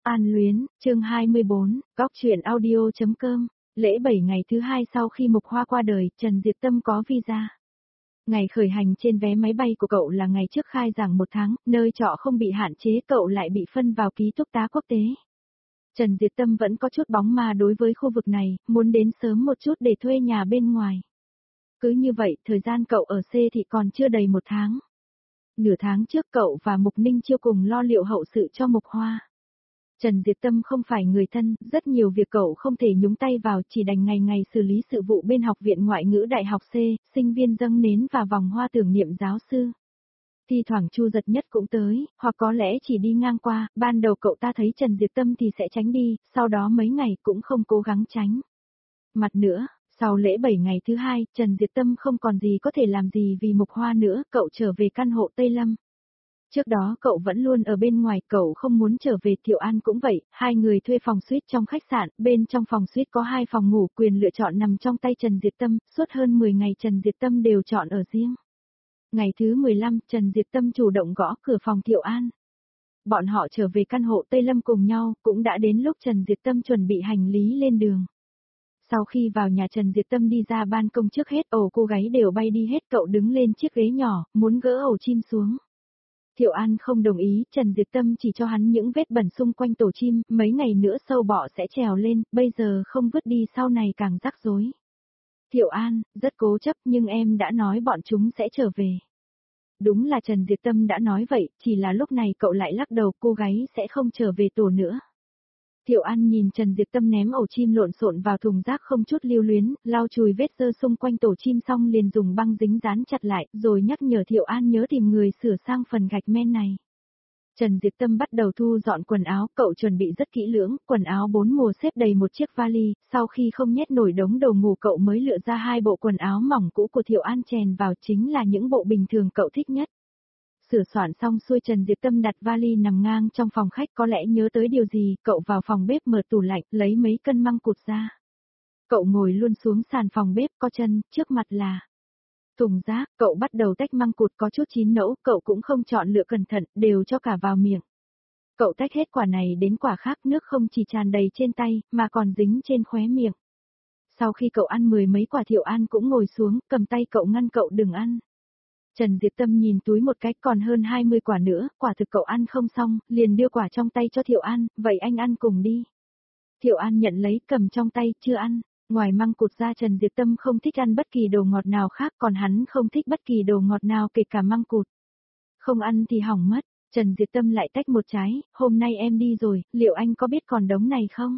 An Luyến, chương 24, góc truyện audio.com, lễ 7 ngày thứ 2 sau khi Mục Hoa qua đời, Trần Diệp Tâm có visa. Ngày khởi hành trên vé máy bay của cậu là ngày trước khai giảng 1 tháng, nơi trọ không bị hạn chế, cậu lại bị phân vào ký túc tá quốc tế. Trần Diệp Tâm vẫn có chút bóng ma đối với khu vực này, muốn đến sớm một chút để thuê nhà bên ngoài. Cứ như vậy, thời gian cậu ở C thì còn chưa đầy 1 tháng. Nửa tháng trước cậu và Mục Ninh Chiêu cùng lo liệu hậu sự cho Mục Hoa. Trần Diệp Tâm không phải người thân, rất nhiều việc cậu không thể nhúng tay vào, chỉ đành ngày ngày xử lý sự vụ bên học viện ngoại ngữ đại học C, sinh viên dâng nến và vòng hoa tưởng niệm giáo sư. Thi thoảng Chu Giật Nhất cũng tới, hoặc có lẽ chỉ đi ngang qua, ban đầu cậu ta thấy Trần Diệp Tâm thì sẽ tránh đi, sau đó mấy ngày cũng không cố gắng tránh. Mặt nữa, sau lễ 7 ngày thứ 2, Trần Diệp Tâm không còn gì có thể làm gì vì Mục Hoa nữa, cậu trở về căn hộ Tây Lâm. Trước đó cậu vẫn luôn ở bên ngoài, cậu không muốn trở về. Thiệu An cũng vậy, hai người thuê phòng suite trong khách sạn, bên trong phòng suite có 2 phòng ngủ, quyền lựa chọn nằm trong tay Trần Diệp Tâm, suốt hơn 10 ngày Trần Diệp Tâm đều chọn ở riêng. Ngày thứ 15, Trần Diệp Tâm chủ động gõ cửa phòng Thiệu An. Bọn họ trở về căn hộ Tây Lâm cùng nhau, cũng đã đến lúc Trần Diệp Tâm chuẩn bị hành lý lên đường. Sau khi vào nhà, Trần Diệp Tâm đi ra ban công, trước hết ổ cô gái đều bay đi hết, cậu đứng lên chiếc ghế nhỏ, muốn gỡ ổ chim xuống. Thiệu An không đồng ý, Trần Diệp Tâm chỉ cho hắn những vết bẩn xung quanh tổ chim, mấy ngày nữa sâu bọ sẽ trèo lên, bây giờ không vứt đi sau này càng rắc rối. Thiệu An, rất cố chấp nhưng em đã nói bọn chúng sẽ trở về. Đúng là Trần Diệp Tâm đã nói vậy, chỉ là lúc này cậu lại lắc đầu, cô gái sẽ không trở về tổ nữa. Thiệu An nhìn Trần Diệp Tâm ném ổ chim lộn xộn vào thùng rác không chút lưu luyến, lau chùi vết dơ xung quanh tổ chim xong liền dùng băng dính dán chặt lại, rồi nhắc nhở Thiệu An nhớ tìm người sửa sang phần gạch men này. Trần Diệp Tâm bắt đầu thu dọn quần áo, cậu chuẩn bị rất kỹ lưỡng, quần áo 4 mùa xếp đầy một chiếc vali, sau khi không nhét nổi đống đồ ngủ cậu mới lựa ra 2 bộ quần áo mỏng cũ của Thiệu An chèn vào, chính là những bộ bình thường cậu thích nhất. Sửa soạn xong xuôi, Trần Diệp Tâm đặt vali nằm ngang trong phòng khách, có lẽ nhớ tới điều gì, cậu vào phòng bếp mở tủ lạnh, lấy mấy cân măng cụt ra. Cậu ngồi luôn xuống sàn phòng bếp, có chân, trước mặt là thùng rác, cậu bắt đầu tách măng cụt có chút chín nẫu, cậu cũng không chọn lựa cẩn thận, đều cho cả vào miệng. Cậu tách hết quả này đến quả khác, nước không chỉ tràn đầy trên tay, mà còn dính trên khóe miệng. Sau khi cậu ăn 10 mấy quả, Thiệu An cũng ngồi xuống, cầm tay cậu ngăn cậu đừng ăn. Trần Diệp Tâm nhìn túi một cái, còn hơn 20 quả nữa, quả thực cậu ăn không xong, liền đưa quả trong tay cho Thiệu An, vậy anh ăn cùng đi. Thiệu An nhận lấy, cầm trong tay, chưa ăn. Ngoài măng cụt ra, Trần Diệp Tâm không thích ăn bất kỳ đồ ngọt nào khác, còn hắn không thích bất kỳ đồ ngọt nào kể cả măng cụt. Không ăn thì hỏng mất. Trần Diệp Tâm lại tách một trái, hôm nay em đi rồi, liệu anh có biết còn đống này không?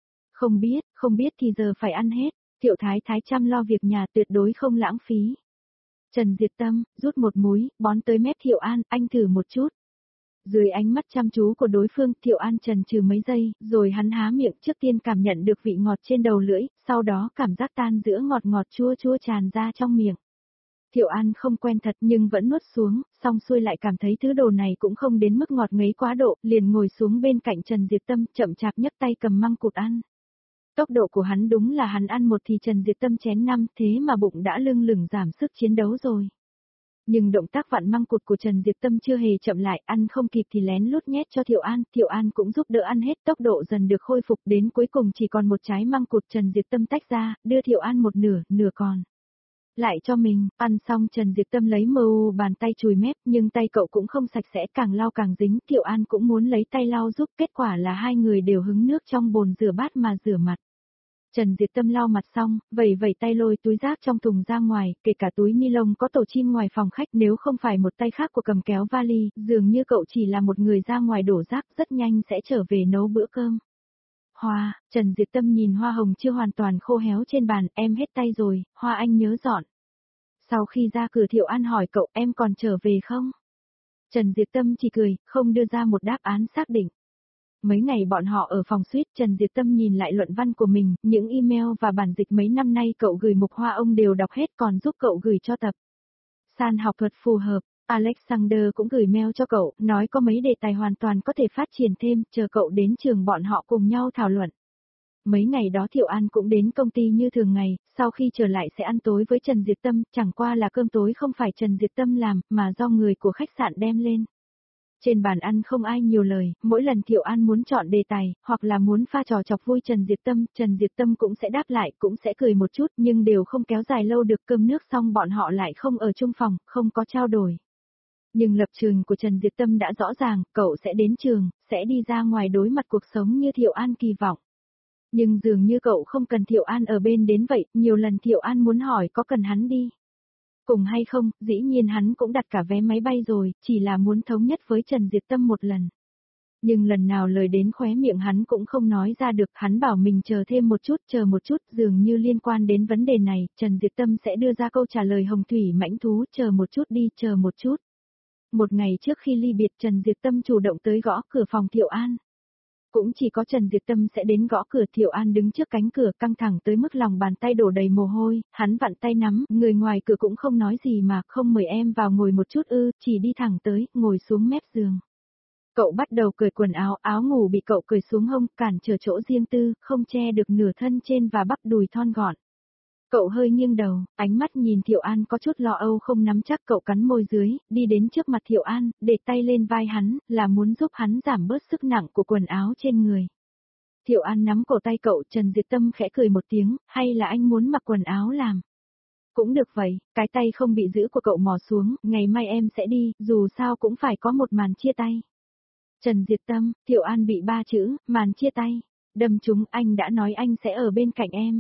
Không biết thì giờ phải ăn hết. Thiệu Thái Thái chăm lo việc nhà, tuyệt đối không lãng phí. Trần Diệp Tâm, rút một múi, bón tới mép Thiệu An, anh thử một chút. Dưới ánh mắt chăm chú của đối phương, Thiệu An chần chừ mấy giây, rồi hắn há miệng, trước tiên cảm nhận được vị ngọt trên đầu lưỡi, sau đó cảm giác tan giữa ngọt ngọt chua chua tràn ra trong miệng. Thiệu An không quen thật nhưng vẫn nuốt xuống, xong xuôi lại cảm thấy thứ đồ này cũng không đến mức ngọt ngấy quá độ, liền ngồi xuống bên cạnh Trần Diệp Tâm, chậm chạp nhấc tay cầm măng cụt ăn. Tốc độ của hắn đúng là hắn ăn một thì Trần Diệp Tâm chén 5, thế mà bụng đã lưng lửng giảm sức chiến đấu rồi. Nhưng động tác vặn măng cụt của Trần Diệp Tâm chưa hề chậm lại, ăn không kịp thì lén lút nhét cho Thiệu An cũng giúp đỡ ăn hết, tốc độ dần được khôi phục, đến cuối cùng chỉ còn một trái măng cụt. Trần Diệp Tâm tách ra, đưa Thiệu An một nửa, nửa còn lại cho mình. Ăn xong Trần Diệp Tâm lấy bàn tay chùi mép, nhưng tay cậu cũng không sạch sẽ, càng lau càng dính, Thiệu An cũng muốn lấy tay lau giúp, kết quả là hai người đều hứng nước trong bồn rửa bát mà rửa mặt. Trần Diệp Tâm lau mặt xong, vẩy tay lôi túi rác trong thùng ra ngoài, kể cả túi ni lông có tổ chim ngoài phòng khách, nếu không phải một tay khác của cầm kéo vali, dường như cậu chỉ là một người ra ngoài đổ rác, rất nhanh sẽ trở về nấu bữa cơm. Hoa, Trần Diệp Tâm nhìn hoa hồng chưa hoàn toàn khô héo trên bàn, em hết tay rồi, hoa anh nhớ dọn. Sau khi ra cửa, Thiệu An hỏi cậu, em còn trở về không? Trần Diệp Tâm chỉ cười, không đưa ra một đáp án xác định. Mấy ngày bọn họ ở phòng suite, Trần Diệp Tâm nhìn lại luận văn của mình, những email và bản dịch mấy năm nay cậu gửi Mục Hoa ông đều đọc hết, còn giúp cậu gửi cho tập san học thuật phù hợp. Alexander cũng gửi mail cho cậu, nói có mấy đề tài hoàn toàn có thể phát triển thêm, chờ cậu đến trường bọn họ cùng nhau thảo luận. Mấy ngày đó Thiệu An cũng đến công ty như thường ngày, sau khi trở lại sẽ ăn tối với Trần Diệp Tâm, chẳng qua là cơm tối không phải Trần Diệp Tâm làm, mà do người của khách sạn đem lên. Trên bàn ăn không ai nhiều lời, mỗi lần Thiệu An muốn chọn đề tài, hoặc là muốn pha trò chọc vui Trần Diệp Tâm cũng sẽ đáp lại, cũng sẽ cười một chút, nhưng đều không kéo dài lâu được. Cơm nước xong bọn họ lại không ở chung phòng, không có trao đổi. Nhưng lập trường của Trần Diệp Tâm đã rõ ràng, cậu sẽ đến trường, sẽ đi ra ngoài đối mặt cuộc sống như Thiệu An kỳ vọng. Nhưng dường như cậu không cần Thiệu An ở bên đến vậy, nhiều lần Thiệu An muốn hỏi có cần hắn đi cùng hay không, dĩ nhiên hắn cũng đặt cả vé máy bay rồi, chỉ là muốn thống nhất với Trần Diệp Tâm một lần. Nhưng lần nào lời đến khóe miệng hắn cũng không nói ra được, hắn bảo mình chờ thêm một chút, dường như liên quan đến vấn đề này, Trần Diệp Tâm sẽ đưa ra câu trả lời hồng thủy mãnh thú, chờ một chút đi, chờ một chút. Một ngày trước khi ly biệt Trần Diệp Tâm chủ động tới gõ cửa phòng Thiệu An. Cũng chỉ có Trần Diệp Tâm sẽ đến gõ cửa. Thiệu An đứng trước cánh cửa căng thẳng tới mức lòng bàn tay đổ đầy mồ hôi, hắn vặn tay nắm, người ngoài cửa cũng không nói gì mà, không mời em vào ngồi một chút ư, chỉ đi thẳng tới, ngồi xuống mép giường. Cậu bắt đầu cởi quần áo, áo ngủ bị cậu cởi xuống hông, cản trở chỗ riêng tư, không che được nửa thân trên và bắp đùi thon gọn. Cậu hơi nghiêng đầu, ánh mắt nhìn Thiệu An có chút lo âu không nắm chắc. Cậu cắn môi dưới, đi đến trước mặt Thiệu An, để tay lên vai hắn, là muốn giúp hắn giảm bớt sức nặng của quần áo trên người. Thiệu An nắm cổ tay cậu, Trần Diệp Tâm khẽ cười một tiếng, hay là anh muốn mặc quần áo làm? Cũng được vậy, cái tay không bị giữ của cậu mò xuống, ngày mai em sẽ đi, dù sao cũng phải có một màn chia tay. Trần Diệp Tâm, Thiệu An bị 3 chữ, màn chia tay, đâm trúng. Anh đã nói anh sẽ ở bên cạnh em.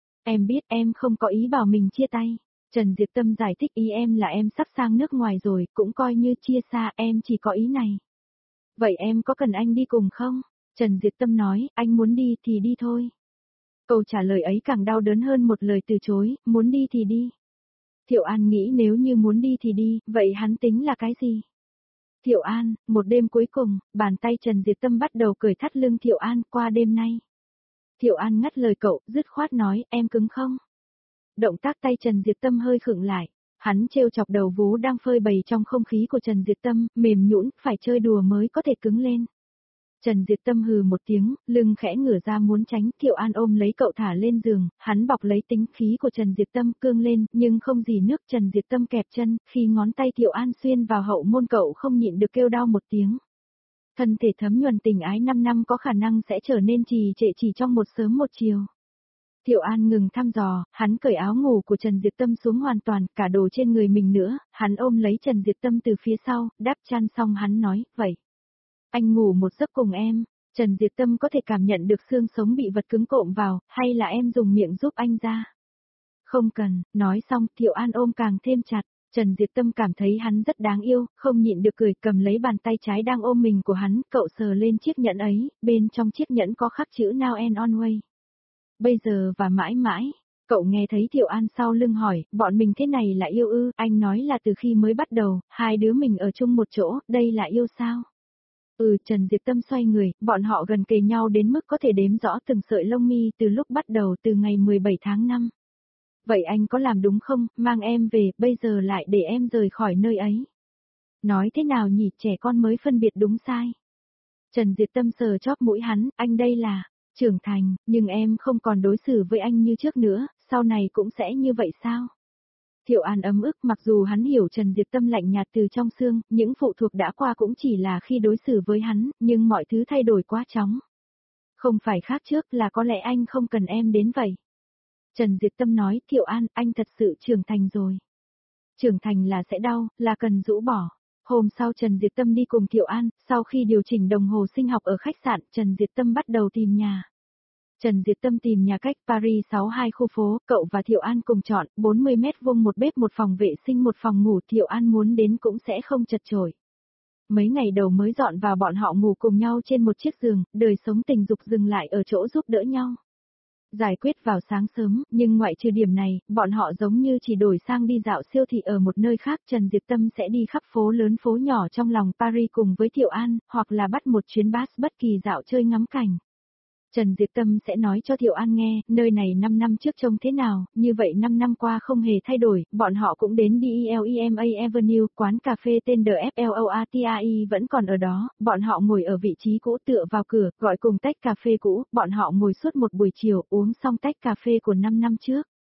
Em biết em không có ý bảo mình chia tay. Trần Diệp Tâm giải thích ý em là em sắp sang nước ngoài rồi, cũng coi như chia xa, em chỉ có ý này. Vậy em có cần anh đi cùng không? Trần Diệp Tâm nói, anh muốn đi thì đi thôi. Câu trả lời ấy càng đau đớn hơn một lời từ chối, muốn đi thì đi. Thiệu An nghĩ nếu như muốn đi thì đi, vậy hắn tính là cái gì? Thiệu An, một đêm cuối cùng, bàn tay Trần Diệp Tâm bắt đầu cởi thắt lưng Thiệu An qua đêm nay. Thiệu An ngắt lời cậu, dứt khoát nói, em cứng không? Động tác tay Trần Diệp Tâm hơi khựng lại. Hắn trêu chọc đầu vú đang phơi bày trong không khí của Trần Diệp Tâm, mềm nhũn, phải chơi đùa mới có thể cứng lên. Trần Diệp Tâm hừ một tiếng, lưng khẽ ngửa ra muốn tránh. Thiệu An ôm lấy cậu thả lên giường, hắn bọc lấy tính khí của Trần Diệp Tâm cương lên, nhưng không gì nước. Trần Diệp Tâm kẹp chân, khi ngón tay Thiệu An xuyên vào hậu môn cậu không nhịn được kêu đau một tiếng. Thân thể thấm nhuần tình ái 5 năm có khả năng sẽ trở nên trì trệ chỉ trong một sớm một chiều. Thiệu An ngừng thăm dò, hắn cởi áo ngủ của Trần Diệp Tâm xuống hoàn toàn, cả đồ trên người mình nữa, hắn ôm lấy Trần Diệp Tâm từ phía sau, đắp chăn xong hắn nói, vậy. Anh ngủ một giấc cùng em. Trần Diệp Tâm có thể cảm nhận được xương sống bị vật cứng cộm vào, hay là em dùng miệng giúp anh ra? Không cần, nói xong Thiệu An ôm càng thêm chặt. Trần Diệp Tâm cảm thấy hắn rất đáng yêu, không nhịn được cười, cầm lấy bàn tay trái đang ôm mình của hắn, cậu sờ lên chiếc nhẫn ấy, bên trong chiếc nhẫn có khắc chữ Now and Always. Bây giờ và mãi mãi. Cậu nghe thấy Thiệu An sau lưng hỏi, bọn mình thế này là yêu ư? Anh nói là từ khi mới bắt đầu, hai đứa mình ở chung một chỗ, đây là yêu sao? Trần Diệp Tâm xoay người, bọn họ gần kề nhau đến mức có thể đếm rõ từng sợi lông mi từ lúc bắt đầu từ ngày 17 tháng 5. Vậy anh có làm đúng không, mang em về, bây giờ lại để em rời khỏi nơi ấy. Nói thế nào nhỉ, trẻ con mới phân biệt đúng sai. Trần Diệp Tâm sờ chóp mũi hắn, anh đây là trưởng thành, nhưng em không còn đối xử với anh như trước nữa, sau này cũng sẽ như vậy sao? Thiệu An ấm ức, mặc dù hắn hiểu Trần Diệp Tâm lạnh nhạt từ trong xương, những phụ thuộc đã qua cũng chỉ là khi đối xử với hắn, nhưng mọi thứ thay đổi quá chóng. Không phải khác trước, là có lẽ anh không cần em đến vậy. Trần Diệp Tâm nói, Thiệu An, anh thật sự trưởng thành rồi. Trưởng thành là sẽ đau, là cần rũ bỏ. Hôm sau Trần Diệp Tâm đi cùng Thiệu An, sau khi điều chỉnh đồng hồ sinh học ở khách sạn, Trần Diệp Tâm bắt đầu tìm nhà. Trần Diệp Tâm tìm nhà cách Paris 62 khu phố, cậu và Thiệu An cùng chọn, 40 mét vuông một bếp một phòng vệ sinh một phòng ngủ, Thiệu An muốn đến cũng sẽ không chật chội. Mấy ngày đầu mới dọn vào bọn họ ngủ cùng nhau trên một chiếc giường, đời sống tình dục dừng lại ở chỗ giúp đỡ nhau. Giải quyết vào sáng sớm, nhưng ngoại trừ điểm này, bọn họ giống như chỉ đổi sang đi dạo siêu thị ở một nơi khác. Trần Diệp Tâm sẽ đi khắp phố lớn phố nhỏ trong lòng Paris cùng với Thiệu An, hoặc là bắt một chuyến bus bất kỳ dạo chơi ngắm cảnh. Trần Diệp Tâm sẽ nói cho Thiệu An nghe, nơi này 5 năm trước trông thế nào, như vậy 5 năm qua không hề thay đổi, bọn họ cũng đến Delema Avenue, quán cà phê tên The FLOATAI vẫn còn ở đó, bọn họ ngồi ở vị trí cũ tựa vào cửa, gọi cùng tách cà phê cũ, bọn họ ngồi suốt một buổi chiều, uống xong tách cà phê của 5 năm trước.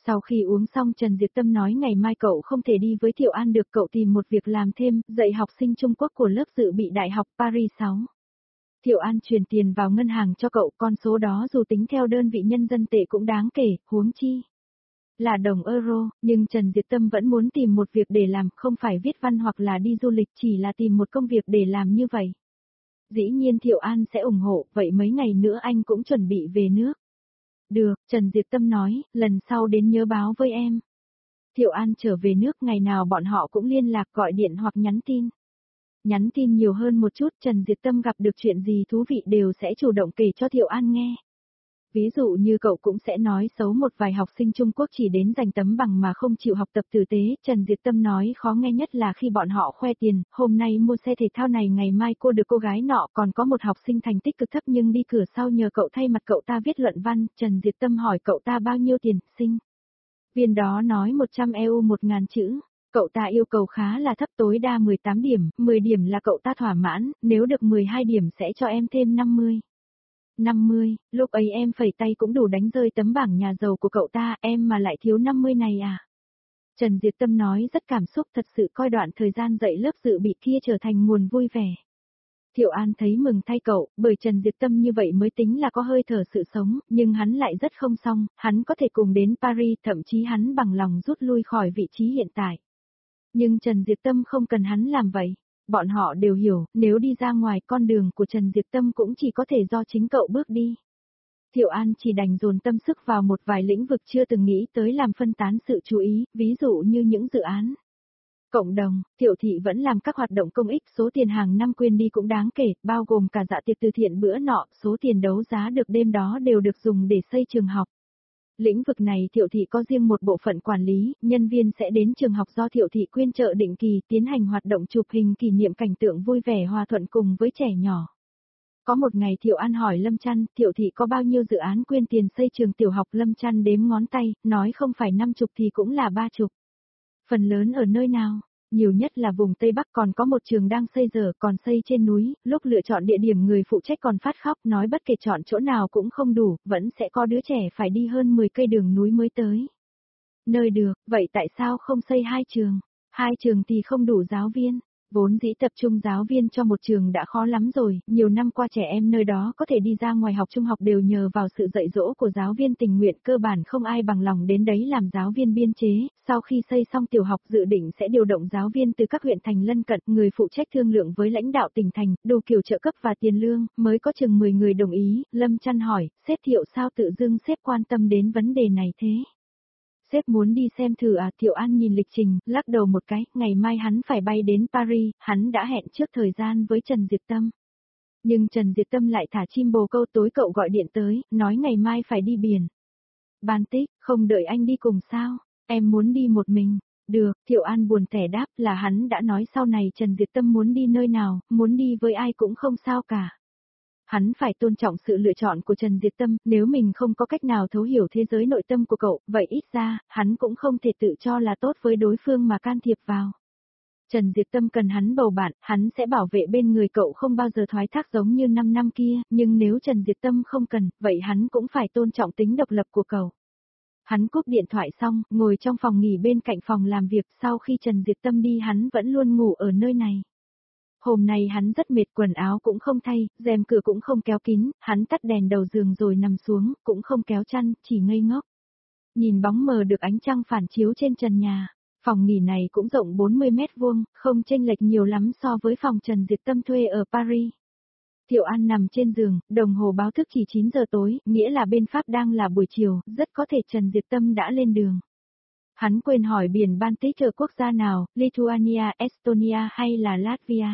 Sau khi uống xong Trần Diệp Tâm nói ngày mai cậu không thể đi với Thiệu An được, cậu tìm một việc làm thêm, dạy học sinh Trung Quốc của lớp dự bị Đại học Paris 6. Thiệu An chuyển tiền vào ngân hàng cho cậu, con số đó dù tính theo đơn vị nhân dân tệ cũng đáng kể, huống chi là đồng euro, nhưng Trần Diệp Tâm vẫn muốn tìm một việc để làm, không phải viết văn hoặc là đi du lịch, chỉ là tìm một công việc để làm như vậy. Dĩ nhiên Thiệu An sẽ ủng hộ, vậy mấy ngày nữa anh cũng chuẩn bị về nước. Được, Trần Diệp Tâm nói, lần sau đến nhớ báo với em. Thiệu An trở về nước, ngày nào bọn họ cũng liên lạc, gọi điện hoặc nhắn tin. Nhắn tin nhiều hơn một chút, Trần Diệp Tâm gặp được chuyện gì thú vị đều sẽ chủ động kể cho Thiệu An nghe. Ví dụ như cậu cũng sẽ nói xấu một vài học sinh Trung Quốc chỉ đến giành tấm bằng mà không chịu học tập tử tế. Trần Diệp Tâm nói khó nghe nhất là khi bọn họ khoe tiền, hôm nay mua xe thể thao này ngày mai cô được cô gái nọ, còn có một học sinh thành tích cực thấp nhưng đi cửa sau nhờ cậu thay mặt cậu ta viết luận văn. Trần Diệp Tâm hỏi cậu ta bao nhiêu tiền, sinh viên đó nói 100 EU 1000 chữ. Cậu ta yêu cầu khá là thấp, tối đa 18 điểm, 10 điểm là cậu ta thỏa mãn, nếu được 12 điểm sẽ cho em thêm 50. 50, lúc ấy em phẩy tay cũng đủ đánh rơi tấm bảng nhà giàu của cậu ta, em mà lại thiếu 50 này à? Trần Diệp Tâm nói rất cảm xúc, thật sự coi đoạn thời gian dạy lớp dự bị kia trở thành nguồn vui vẻ. Thiệu An thấy mừng thay cậu, bởi Trần Diệp Tâm như vậy mới tính là có hơi thở sự sống, nhưng hắn lại rất không xong, hắn có thể cùng đến Paris, thậm chí hắn bằng lòng rút lui khỏi vị trí hiện tại. Nhưng Trần Diệp Tâm không cần hắn làm vậy. Bọn họ đều hiểu, nếu đi ra ngoài con đường của Trần Diệp Tâm cũng chỉ có thể do chính cậu bước đi. Thiệu An chỉ đành dồn tâm sức vào một vài lĩnh vực chưa từng nghĩ tới làm phân tán sự chú ý, ví dụ như những dự án cộng đồng. Thiệu thị vẫn làm các hoạt động công ích, số tiền hàng năm quyên đi cũng đáng kể, bao gồm cả dạ tiệc từ thiện bữa nọ, số tiền đấu giá được đêm đó đều được dùng để xây trường học. Lĩnh vực này Thiệu thị có riêng một bộ phận quản lý, nhân viên sẽ đến trường học do Thiệu thị quyên trợ định kỳ, tiến hành hoạt động chụp hình kỷ niệm cảnh tượng vui vẻ hòa thuận cùng với trẻ nhỏ. Có một ngày Thiệu An hỏi Lâm Chăn, Thiệu thị có bao nhiêu dự án quyên tiền xây trường tiểu học, Lâm Chăn đếm ngón tay, nói không phải 50 thì cũng là 30. Phần lớn ở nơi nào? Nhiều nhất là vùng Tây Bắc, còn có một trường đang xây dở, còn xây trên núi, lúc lựa chọn địa điểm người phụ trách còn phát khóc, nói bất kể chọn chỗ nào cũng không đủ, vẫn sẽ có đứa trẻ phải đi hơn 10 cây đường núi mới tới. Nơi được, vậy tại sao không xây 2 trường? 2 trường thì không đủ giáo viên. Vốn dĩ tập trung giáo viên cho một trường đã khó lắm rồi, nhiều năm qua trẻ em nơi đó có thể đi ra ngoài học trung học đều nhờ vào sự dạy dỗ của giáo viên tình nguyện, cơ bản không ai bằng lòng đến đấy làm giáo viên biên chế. Sau khi xây xong tiểu học dự định sẽ điều động giáo viên từ các huyện thành lân cận, người phụ trách thương lượng với lãnh đạo tỉnh thành, đủ kiểu trợ cấp và tiền lương, mới có chừng 10 người đồng ý. Lâm Chăn hỏi, sếp Thiệu sao tự dưng sếp quan tâm đến vấn đề này thế? Sếp muốn đi xem thử à? Thiệu An nhìn lịch trình, lắc đầu một cái, ngày mai hắn phải bay đến Paris, hắn đã hẹn trước thời gian với Trần Diệp Tâm. Nhưng Trần Diệp Tâm lại thả chim bồ câu, tối cậu gọi điện tới, nói ngày mai phải đi biển. Baltic, không đợi anh đi cùng sao? Em muốn đi một mình. Được, Thiệu An buồn tẻ đáp, là hắn đã nói sau này Trần Diệp Tâm muốn đi nơi nào, muốn đi với ai cũng không sao cả. Hắn phải tôn trọng sự lựa chọn của Trần Diệp Tâm, nếu mình không có cách nào thấu hiểu thế giới nội tâm của cậu, vậy ít ra, hắn cũng không thể tự cho là tốt với đối phương mà can thiệp vào. Trần Diệp Tâm cần hắn bầu bạn, hắn sẽ bảo vệ bên người cậu không bao giờ thoái thác giống như 5 năm kia, nhưng nếu Trần Diệp Tâm không cần, vậy hắn cũng phải tôn trọng tính độc lập của cậu. Hắn cúp điện thoại xong, ngồi trong phòng nghỉ bên cạnh phòng làm việc, sau khi Trần Diệp Tâm đi hắn vẫn luôn ngủ ở nơi này. Hôm nay hắn rất mệt, quần áo cũng không thay, rèm cửa cũng không kéo kín, hắn tắt đèn đầu giường rồi nằm xuống, cũng không kéo chăn, chỉ ngây ngốc. Nhìn bóng mờ được ánh trăng phản chiếu trên trần nhà, phòng nghỉ này cũng rộng 40 mét vuông, không chênh lệch nhiều lắm so với phòng Trần Diệp Tâm thuê ở Paris. Thiệu An nằm trên giường, đồng hồ báo thức chỉ 9 giờ tối, nghĩa là bên Pháp đang là buổi chiều, rất có thể Trần Diệp Tâm đã lên đường. Hắn quên hỏi biển Baltic ở quốc gia nào, Lithuania, Estonia hay là Latvia.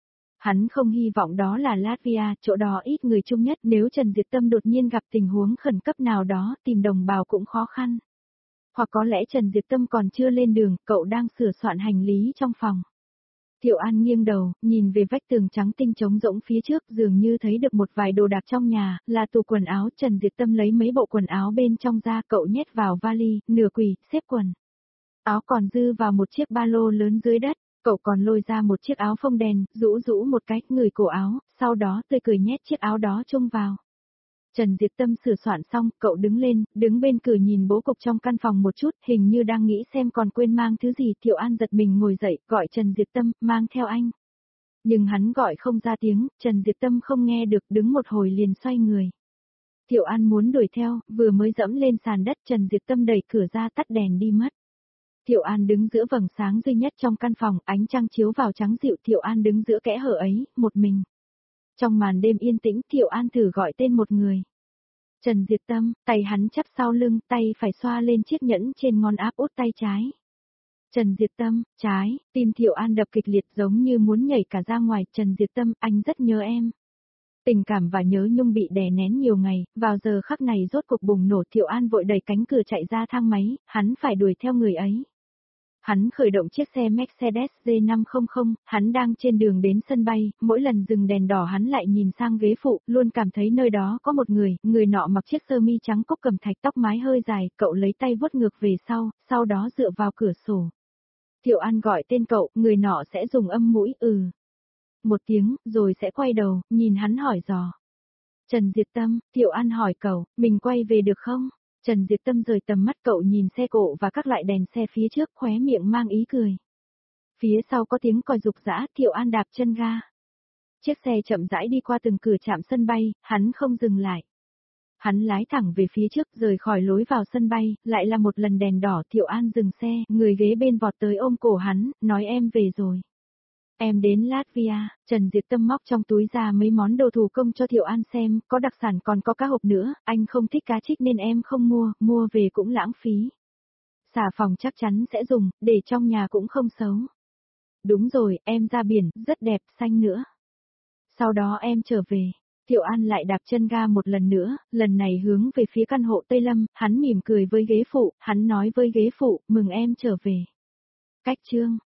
Hắn không hy vọng đó là Latvia, chỗ đó ít người chung nhất, nếu Trần Diệp Tâm đột nhiên gặp tình huống khẩn cấp nào đó, tìm đồng bào cũng khó khăn. Hoặc có lẽ Trần Diệp Tâm còn chưa lên đường, cậu đang sửa soạn hành lý trong phòng. Thiệu An nghiêng đầu, nhìn về vách tường trắng tinh trống rỗng phía trước, dường như thấy được một vài đồ đạc trong nhà, là tủ quần áo. Trần Diệp Tâm lấy mấy bộ quần áo bên trong ra, cậu nhét vào vali, nửa quỳ, xếp quần áo còn dư vào một chiếc ba lô lớn dưới đất. Cậu còn lôi ra một chiếc áo phông đen, rũ một cái, ngửi cổ áo, sau đó tươi cười nhét chiếc áo đó chung vào. Trần Diệp Tâm sửa soạn xong, cậu đứng lên, đứng bên cửa nhìn bố cục trong căn phòng một chút, hình như đang nghĩ xem còn quên mang thứ gì. Thiệu An giật mình ngồi dậy, gọi Trần Diệp Tâm, mang theo anh. Nhưng hắn gọi không ra tiếng, Trần Diệp Tâm không nghe được, đứng một hồi liền xoay người. Thiệu An muốn đuổi theo, vừa mới dẫm lên sàn đất, Trần Diệp Tâm đẩy cửa ra tắt đèn đi mất. Thiệu An đứng giữa vầng sáng duy nhất trong căn phòng, ánh trăng chiếu vào trắng dịu. Thiệu An đứng giữa kẽ hở ấy, một mình. Trong màn đêm yên tĩnh, Thiệu An thử gọi tên một người. Trần Diệp Tâm, tay hắn chắp sau lưng, tay phải xoa lên chiếc nhẫn trên ngón áp út tay trái. Trần Diệp Tâm, trái, tim Thiệu An đập kịch liệt giống như muốn nhảy cả ra ngoài. Trần Diệp Tâm, anh rất nhớ em. Tình cảm và nhớ nhung bị đè nén nhiều ngày, vào giờ khắc này rốt cuộc bùng nổ. Thiệu An vội đẩy cánh cửa chạy ra thang máy, hắn phải đuổi theo người ấy. Hắn khởi động chiếc xe Mercedes G500, hắn đang trên đường đến sân bay, mỗi lần dừng đèn đỏ hắn lại nhìn sang ghế phụ, luôn cảm thấy nơi đó có một người nọ mặc chiếc sơ mi trắng cúc cẩm thạch tóc mái hơi dài, cậu lấy tay vuốt ngược về sau đó dựa vào cửa sổ. Thiệu An gọi tên cậu, người nọ sẽ dùng âm mũi một tiếng, rồi sẽ quay đầu, nhìn hắn hỏi dò. Trần Diệp Tâm, Thiệu An hỏi cậu, mình quay về được không? Trần Diệp Tâm rời tầm mắt cậu nhìn xe cộ và các loại đèn xe phía trước, khóe miệng mang ý cười. Phía sau có tiếng còi rục rã, Thiệu An đạp chân ga. Chiếc xe chậm rãi đi qua từng cửa trạm sân bay, hắn không dừng lại. Hắn lái thẳng về phía trước, rời khỏi lối vào sân bay, lại là một lần đèn đỏ. Thiệu An dừng xe, người ghế bên vọt tới ôm cổ hắn, nói em về rồi. Em đến Latvia. Trần Diệp Tâm móc trong túi ra mấy món đồ thủ công cho Thiệu An xem, có đặc sản còn có cá hộp nữa, anh không thích cá trích nên em không mua về cũng lãng phí. Xà phòng chắc chắn sẽ dùng, để trong nhà cũng không xấu. Đúng rồi, em ra biển, rất đẹp, xanh nữa. Sau đó em trở về. Thiệu An lại đạp chân ga một lần nữa, lần này hướng về phía căn hộ Tây Lâm, hắn mỉm cười với ghế phụ, hắn nói với ghế phụ, mừng em trở về. Cách chương